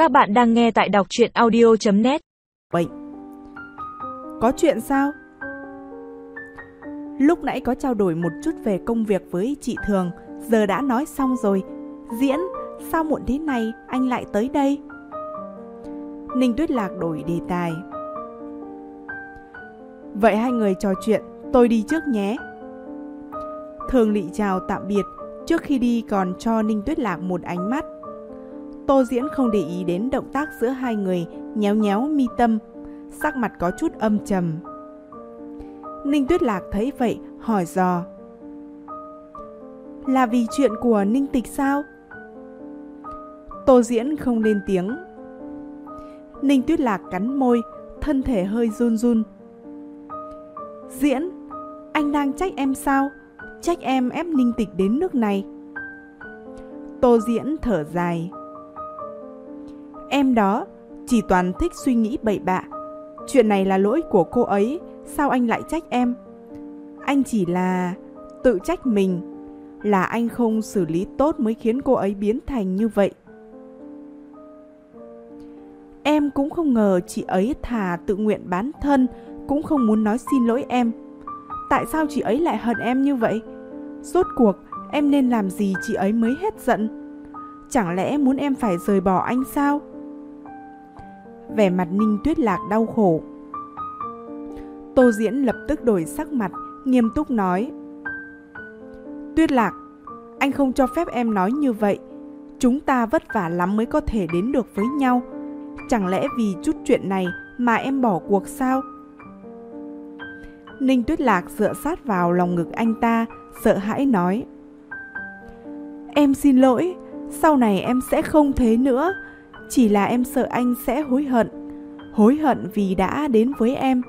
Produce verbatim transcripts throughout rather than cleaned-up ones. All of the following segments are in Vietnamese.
Các bạn đang nghe tại đọc truyện audio chấm net. Vậy, có chuyện sao? Lúc nãy có trao đổi một chút về công việc với chị Thường, giờ đã nói xong rồi. Diễn, sao muộn thế này anh lại tới đây? Ninh Tuyết Lạc đổi đề tài. Vậy hai người trò chuyện, tôi đi trước nhé. Thường Lị chào tạm biệt, trước khi đi còn cho Ninh Tuyết Lạc một ánh mắt. Tô Diễn không để ý đến động tác giữa hai người, nhéo nhéo mi tâm, sắc mặt có chút âm trầm. Ninh Tuyết Lạc thấy vậy, hỏi dò. Là vì chuyện của Ninh Tịch sao? Tô Diễn không lên tiếng. Ninh Tuyết Lạc cắn môi, thân thể hơi run run. Diễn, anh đang trách em sao? Trách em ép Ninh Tịch đến nước này. Tô Diễn thở dài. Em đó, chỉ toàn thích suy nghĩ bậy bạ. Chuyện này là lỗi của cô ấy, sao anh lại trách em? Anh chỉ là tự trách mình, là anh không xử lý tốt mới khiến cô ấy biến thành như vậy. Em cũng không ngờ chị ấy thà tự nguyện bán thân, cũng không muốn nói xin lỗi em. Tại sao chị ấy lại hận em như vậy? Rốt cuộc em nên làm gì chị ấy mới hết giận? Chẳng lẽ muốn em phải rời bỏ anh sao? Vẻ mặt Ninh Tuyết Lạc đau khổ. Tô Diễn lập tức đổi sắc mặt, nghiêm túc nói. Tuyết Lạc, anh không cho phép em nói như vậy. Chúng ta vất vả lắm mới có thể đến được với nhau. Chẳng lẽ vì chút chuyện này mà em bỏ cuộc sao? Ninh Tuyết Lạc dựa sát vào lòng ngực anh ta, sợ hãi nói. Em xin lỗi, sau này em sẽ không thế nữa. Chỉ là em sợ anh sẽ hối hận, hối hận vì đã đến với em.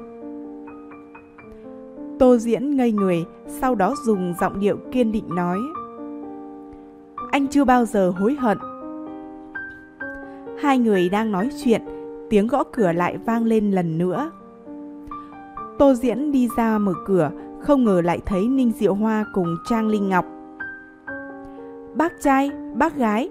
Tô Diễn ngây người, sau đó dùng giọng điệu kiên định nói. Anh chưa bao giờ hối hận. Hai người đang nói chuyện, tiếng gõ cửa lại vang lên lần nữa. Tô Diễn đi ra mở cửa, không ngờ lại thấy Ninh Diệu Hoa cùng Trang Linh Ngọc. Bác trai, bác gái.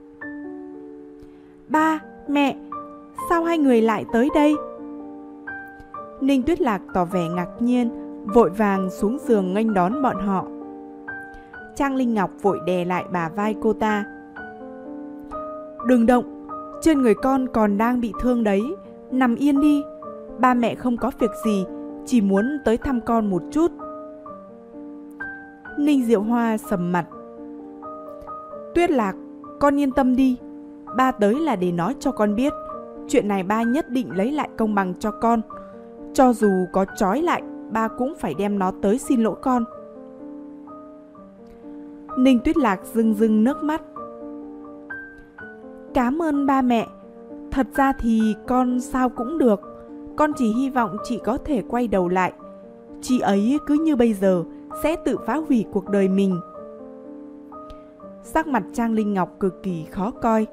Ba, mẹ, sao hai người lại tới đây? Ninh Tuyết Lạc tỏ vẻ ngạc nhiên, vội vàng xuống giường nghênh đón bọn họ. Trang Linh Ngọc vội đè lại bả vai cô ta. Đừng động, trên người con còn đang bị thương đấy, nằm yên đi. Ba mẹ không có việc gì, chỉ muốn tới thăm con một chút. Ninh Diệu Hoa sầm mặt. Tuyết Lạc, con yên tâm đi. Ba tới là để nói cho con biết, chuyện này ba nhất định lấy lại công bằng cho con. Cho dù có trói lại, ba cũng phải đem nó tới xin lỗi con. Ninh Tuyết Lạc rưng rưng nước mắt. Cảm ơn ba mẹ. Thật ra thì con sao cũng được. Con chỉ hy vọng chị có thể quay đầu lại. Chị ấy cứ như bây giờ sẽ tự phá hủy cuộc đời mình. Sắc mặt Trang Linh Ngọc cực kỳ khó coi.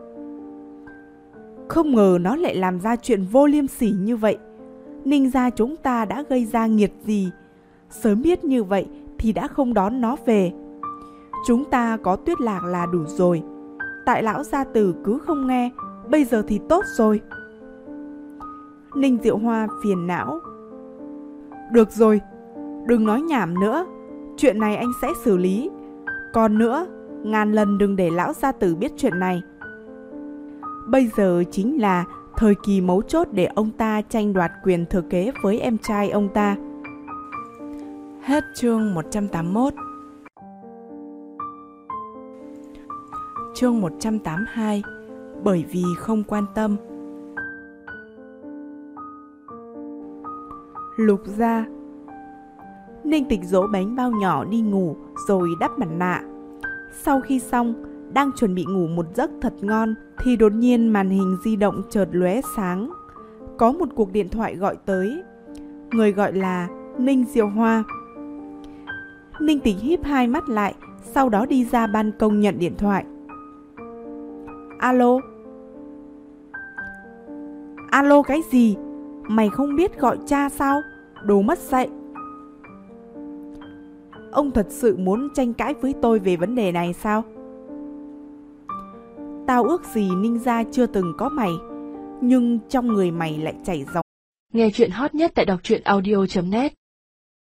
Không ngờ nó lại làm ra chuyện vô liêm sỉ như vậy. Ninh gia chúng ta đã gây ra nghiệt gì? Sớm biết như vậy thì đã không đón nó về. Chúng ta có Tuyết Lạc là đủ rồi. Tại lão gia tử cứ không nghe, bây giờ thì tốt rồi. Ninh Diệu Hoa phiền não. Được rồi, đừng nói nhảm nữa. Chuyện này anh sẽ xử lý. Còn nữa, ngàn lần đừng để lão gia tử biết chuyện này. Bây giờ chính là thời kỳ mấu chốt để ông ta tranh đoạt quyền thừa kế với em trai ông ta. Hết chương một trăm tám mươi mốt. Chương một trăm tám mươi hai. Bởi vì không quan tâm. Lục gia. Ninh Tịch dỗ bánh bao nhỏ đi ngủ rồi đắp mặt nạ. Sau khi xong, đang chuẩn bị ngủ một giấc thật ngon thì đột nhiên màn hình di động chợt lóe sáng. Có một cuộc điện thoại gọi tới. Người gọi là Ninh Diệu Hoa. Ninh Tịch híp hai mắt lại, sau đó đi ra ban công nhận điện thoại. Alo. Alo cái gì? Mày không biết gọi cha sao? Đồ mất dạy. Ông thật sự muốn tranh cãi với tôi về vấn đề này sao? Tao ước gì Ninh gia chưa từng có mày, nhưng trong người mày lại chảy dòng. Nghe chuyện hot nhất tại đọc truyện audio chấm net.